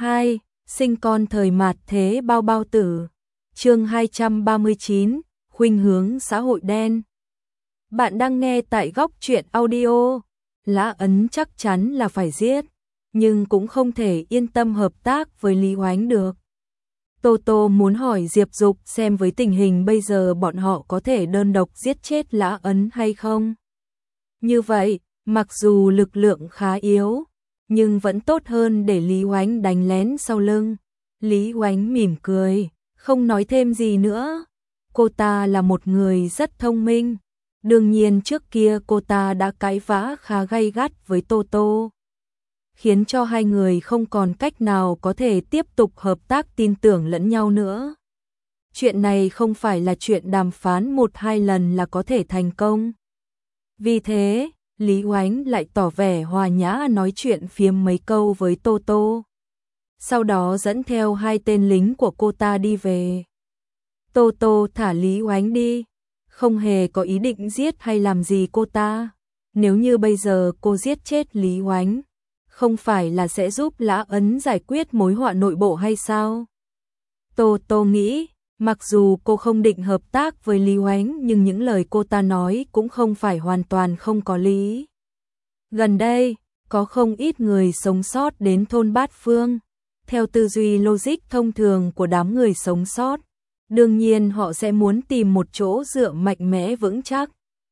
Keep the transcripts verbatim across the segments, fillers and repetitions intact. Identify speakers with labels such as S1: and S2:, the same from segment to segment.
S1: hai, sinh con thời mạt thế bao bao tử. Chương hai trăm ba mươi chín, khuynh hướng xã hội đen. Bạn đang nghe tại Góc Truyện Audio. Lã Ấn chắc chắn là phải giết, nhưng cũng không thể yên tâm hợp tác với Lý Oánh được. Tô Tô muốn hỏi Diệp Dục xem với tình hình bây giờ bọn họ có thể đơn độc giết chết Lã Ấn hay không. Như vậy, mặc dù lực lượng khá yếu, nhưng vẫn tốt hơn để Lý Oánh đánh lén sau lưng. Lý Oánh mỉm cười, không nói thêm gì nữa. Cô ta là một người rất thông minh. Đương nhiên trước kia cô ta đã cãi vã khá gay gắt với Tô Tô, khiến cho hai người không còn cách nào có thể tiếp tục hợp tác tin tưởng lẫn nhau nữa. Chuyện này không phải là chuyện đàm phán một hai lần là có thể thành công. Vì thế, Lý Oánh lại tỏ vẻ hòa nhã nói chuyện phiếm mấy câu với Tô Tô. Sau đó dẫn theo hai tên lính của cô ta đi về. Tô Tô thả Lý Oánh đi, không hề có ý định giết hay làm gì cô ta. Nếu như bây giờ cô giết chết Lý Oánh, không phải là sẽ giúp Lã Ấn giải quyết mối họa nội bộ hay sao? Tô Tô nghĩ, mặc dù cô không định hợp tác với Lý Oánh nhưng những lời cô ta nói cũng không phải hoàn toàn không có lý. Gần đây, có không ít người sống sót đến thôn Bát Phương. Theo tư duy logic thông thường của đám người sống sót, đương nhiên họ sẽ muốn tìm một chỗ dựa mạnh mẽ vững chắc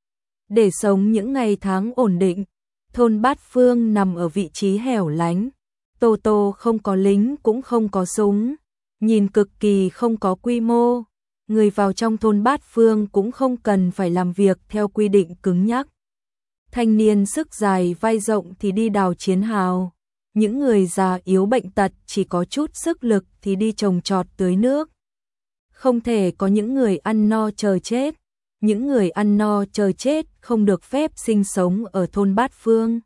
S1: để sống những ngày tháng ổn định. Thôn Bát Phương nằm ở vị trí hẻo lánh. Tô Tô không có lính cũng không có súng, nhìn cực kỳ không có quy mô. Người vào trong thôn Bát Phương cũng không cần phải làm việc theo quy định cứng nhắc. Thanh niên sức dài vai rộng thì đi đào chiến hào. Những người già yếu bệnh tật chỉ có chút sức lực thì đi trồng trọt tưới nước. Không thể có những người ăn no chờ chết. Những người ăn no chờ chết không được phép sinh sống ở thôn Bát Phương.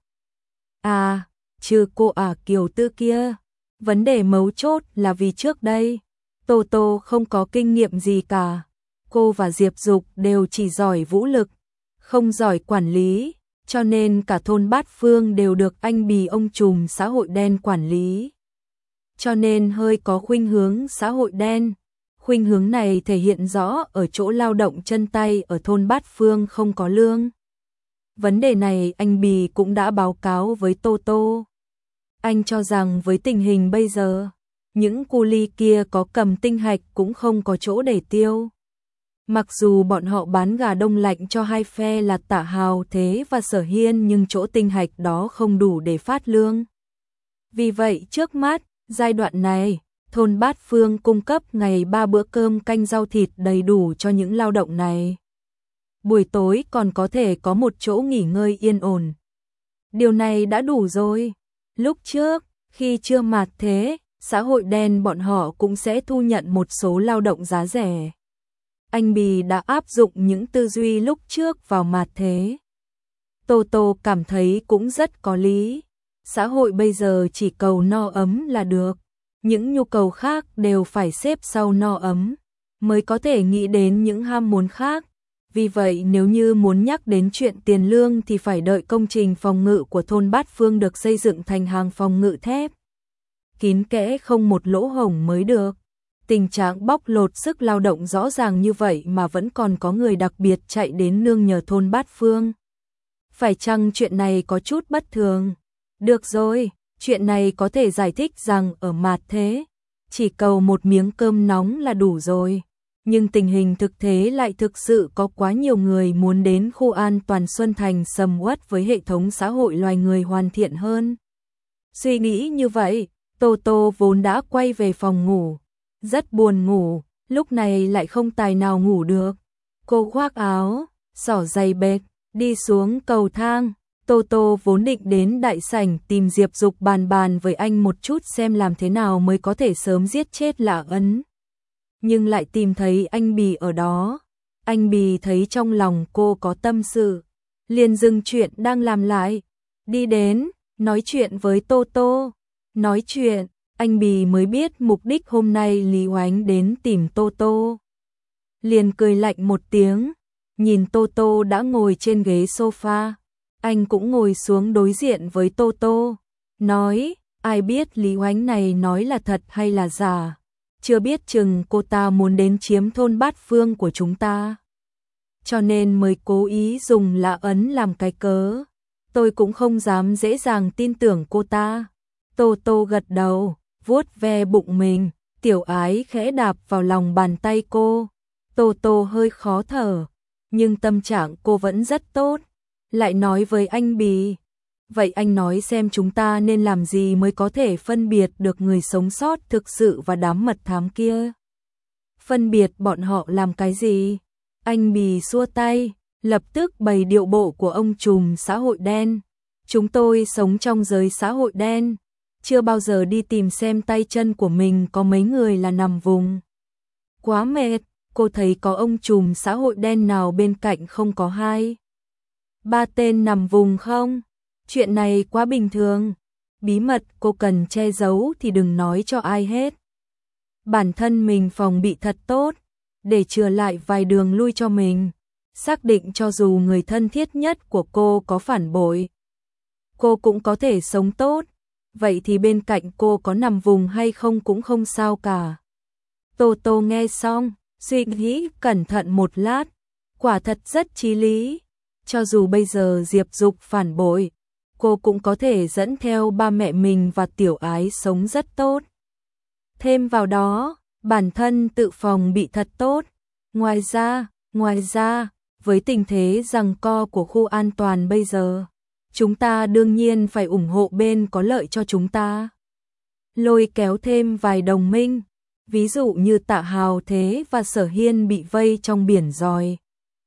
S1: À, trừ cô ả Kiều Tư kia. Vấn đề mấu chốt là vì trước đây, Tô Tô không có kinh nghiệm gì cả. Cô và Diệp Dục đều chỉ giỏi vũ lực, không giỏi quản lý, cho nên cả thôn Bát Phương đều được anh bì ông trùm xã hội đen quản lý. Cho nên hơi có khuynh hướng xã hội đen. Khuynh hướng này thể hiện rõ ở chỗ lao động chân tay ở thôn Bát Phương không có lương. Vấn đề này anh bì cũng đã báo cáo với Tô Tô. Anh cho rằng với tình hình bây giờ, những cu li kia có cầm tinh hạch cũng không có chỗ để tiêu. Mặc dù bọn họ bán gà đông lạnh cho hai phe là Tạ Hào Thế và Sở Hiên nhưng chỗ tinh hạch đó không đủ để phát lương. Vì vậy trước mắt, giai đoạn này, thôn Bát Phương cung cấp ngày ba bữa cơm canh rau thịt đầy đủ cho những lao động này. Buổi tối còn có thể có một chỗ nghỉ ngơi yên ổn. Điều này đã đủ rồi. Lúc trước, khi chưa mạt thế, xã hội đen bọn họ cũng sẽ thu nhận một số lao động giá rẻ. Anh bì đã áp dụng những tư duy lúc trước vào mạt thế. Tô Tô cảm thấy cũng rất có lý. Xã hội bây giờ chỉ cầu no ấm là được. Những nhu cầu khác đều phải xếp sau no ấm, mới có thể nghĩ đến những ham muốn khác. Vì vậy nếu như muốn nhắc đến chuyện tiền lương thì phải đợi công trình phòng ngự của thôn Bát Phương được xây dựng thành hàng phòng ngự thép kín kẽ không một lỗ hổng mới được. Tình trạng bóc lột sức lao động rõ ràng như vậy mà vẫn còn có người đặc biệt chạy đến nương nhờ thôn Bát Phương. Phải chăng chuyện này có chút bất thường? Được rồi. Chuyện này có thể giải thích rằng ở mạt thế, chỉ cầu một miếng cơm nóng là đủ rồi. Nhưng tình hình thực tế lại thực sự có quá nhiều người muốn đến khu an toàn Xuân Thành sầm uất với hệ thống xã hội loài người hoàn thiện hơn. Suy nghĩ như vậy, Tô Tô vốn đã quay về phòng ngủ. Rất buồn ngủ, lúc này lại không tài nào ngủ được. Cô khoác áo, xỏ giày bệt, đi xuống cầu thang. Tô Tô vốn định đến đại sảnh tìm Diệp Dục bàn bàn với anh một chút xem làm thế nào mới có thể sớm giết chết Lã Ấn. Nhưng lại tìm thấy anh bì ở đó. Anh bì thấy trong lòng cô có tâm sự, liền dừng chuyện đang làm lại, đi đến, nói chuyện với Tô Tô. Nói chuyện, anh bì mới biết mục đích hôm nay Lý Oánh đến tìm Tô Tô. Liền cười lạnh một tiếng, nhìn Tô Tô đã ngồi trên ghế sofa. Anh cũng ngồi xuống đối diện với Tô Tô, nói, Ai biết Lý Oánh này nói là thật hay là giả, chưa biết chừng cô ta muốn đến chiếm thôn Bát Phương của chúng ta. Cho nên mới cố ý dùng lạ ấn làm cái cớ. Tôi cũng không dám dễ dàng tin tưởng cô ta. Tô Tô gật đầu, vuốt ve bụng mình, Tiểu Ái khẽ đạp vào lòng bàn tay cô. Tô Tô hơi khó thở, nhưng tâm trạng cô vẫn rất tốt. Lại nói với anh Bì, vậy anh nói xem chúng ta nên làm gì mới có thể phân biệt được người sống sót thực sự và đám mật thám kia. Phân biệt bọn họ làm cái gì? Anh Bì xua tay, lập tức bày điệu bộ của ông trùm xã hội đen. Chúng tôi sống trong giới xã hội đen, chưa bao giờ đi tìm xem tay chân của mình có mấy người là nằm vùng. Quá mệt, cô thấy có ông trùm xã hội đen nào bên cạnh không có hai ba tên nằm vùng không? Chuyện này quá bình thường. Bí mật cô cần che giấu thì đừng nói cho ai hết. Bản thân mình phòng bị thật tốt, để chừa lại vài đường lui cho mình. Xác định cho dù người thân thiết nhất của cô có phản bội, cô cũng có thể sống tốt. Vậy thì bên cạnh cô có nằm vùng hay không cũng không sao cả. Tô Tô nghe xong, suy nghĩ cẩn thận một lát, quả thật rất chí lý. Cho dù bây giờ Diệp Dục phản bội, cô cũng có thể dẫn theo ba mẹ mình và Tiểu Ái sống rất tốt. Thêm vào đó, bản thân tự phòng bị thật tốt. Ngoài ra, ngoài ra, với tình thế giằng co của khu an toàn bây giờ, chúng ta đương nhiên phải ủng hộ bên có lợi cho chúng ta. Lôi kéo thêm vài đồng minh, ví dụ như Tạ Hào Thế và Sở Hiên bị vây trong biển giòi.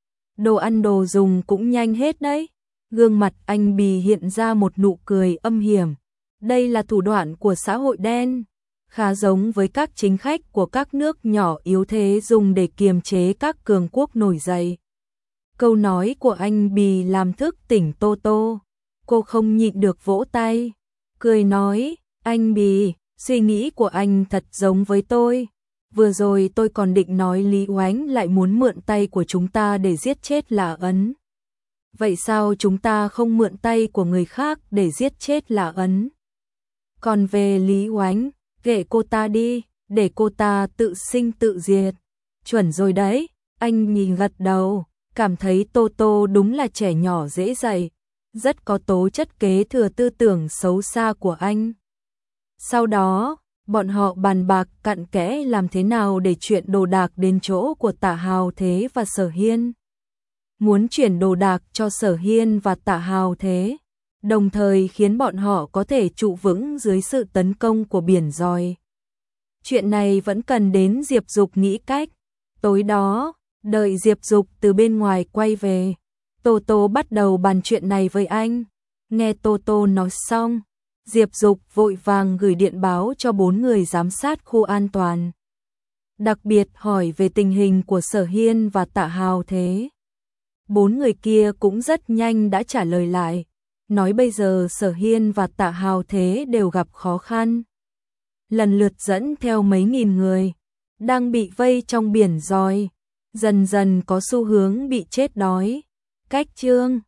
S1: Đồ ăn đồ dùng cũng nhanh hết đấy. Gương mặt anh Bì hiện ra một nụ cười âm hiểm. Đây là thủ đoạn của xã hội đen, khá giống với các chính khách của các nước nhỏ yếu thế dùng để kiềm chế các cường quốc nổi dậy. Câu nói của anh Bì làm thức tỉnh Tô Tô. Cô không nhịn được vỗ tay, cười nói, anh Bì, suy nghĩ của anh thật giống với tôi. Vừa rồi tôi còn định nói Lý Oánh lại muốn mượn tay của chúng ta để giết chết Lã Ấn. Vậy sao chúng ta không mượn tay của người khác để giết chết Lã Ấn? Còn về Lý Oánh, kệ cô ta đi, để cô ta tự sinh tự diệt. Chuẩn rồi đấy, anh nhìn gật đầu, cảm thấy Tô Tô đúng là trẻ nhỏ dễ dạy, rất có tố chất kế thừa tư tưởng xấu xa của anh. Sau đó, bọn họ bàn bạc cặn kẽ làm thế nào để chuyện đồ đạc đến chỗ của Tạ Hào Thế và Sở Hiên. Muốn chuyển đồ đạc cho Sở Hiên và Tạ Hào Thế, đồng thời khiến bọn họ có thể trụ vững dưới sự tấn công của biển giòi. Chuyện này vẫn cần đến Diệp Dục nghĩ cách. Tối đó, đợi Diệp Dục từ bên ngoài quay về, Tô Tô bắt đầu bàn chuyện này với anh. Nghe Tô Tô nói xong, Diệp Dục vội vàng gửi điện báo cho bốn người giám sát khu an toàn. Đặc biệt hỏi về tình hình của Sở Hiên và Tạ Hào Thế. Bốn người kia cũng rất nhanh đã trả lời lại, nói bây giờ Sở Hiên và Tạ Hào Thế đều gặp khó khăn. Lần lượt dẫn theo mấy nghìn người, đang bị vây trong biển giòi, dần dần có xu hướng bị chết đói. Cách chương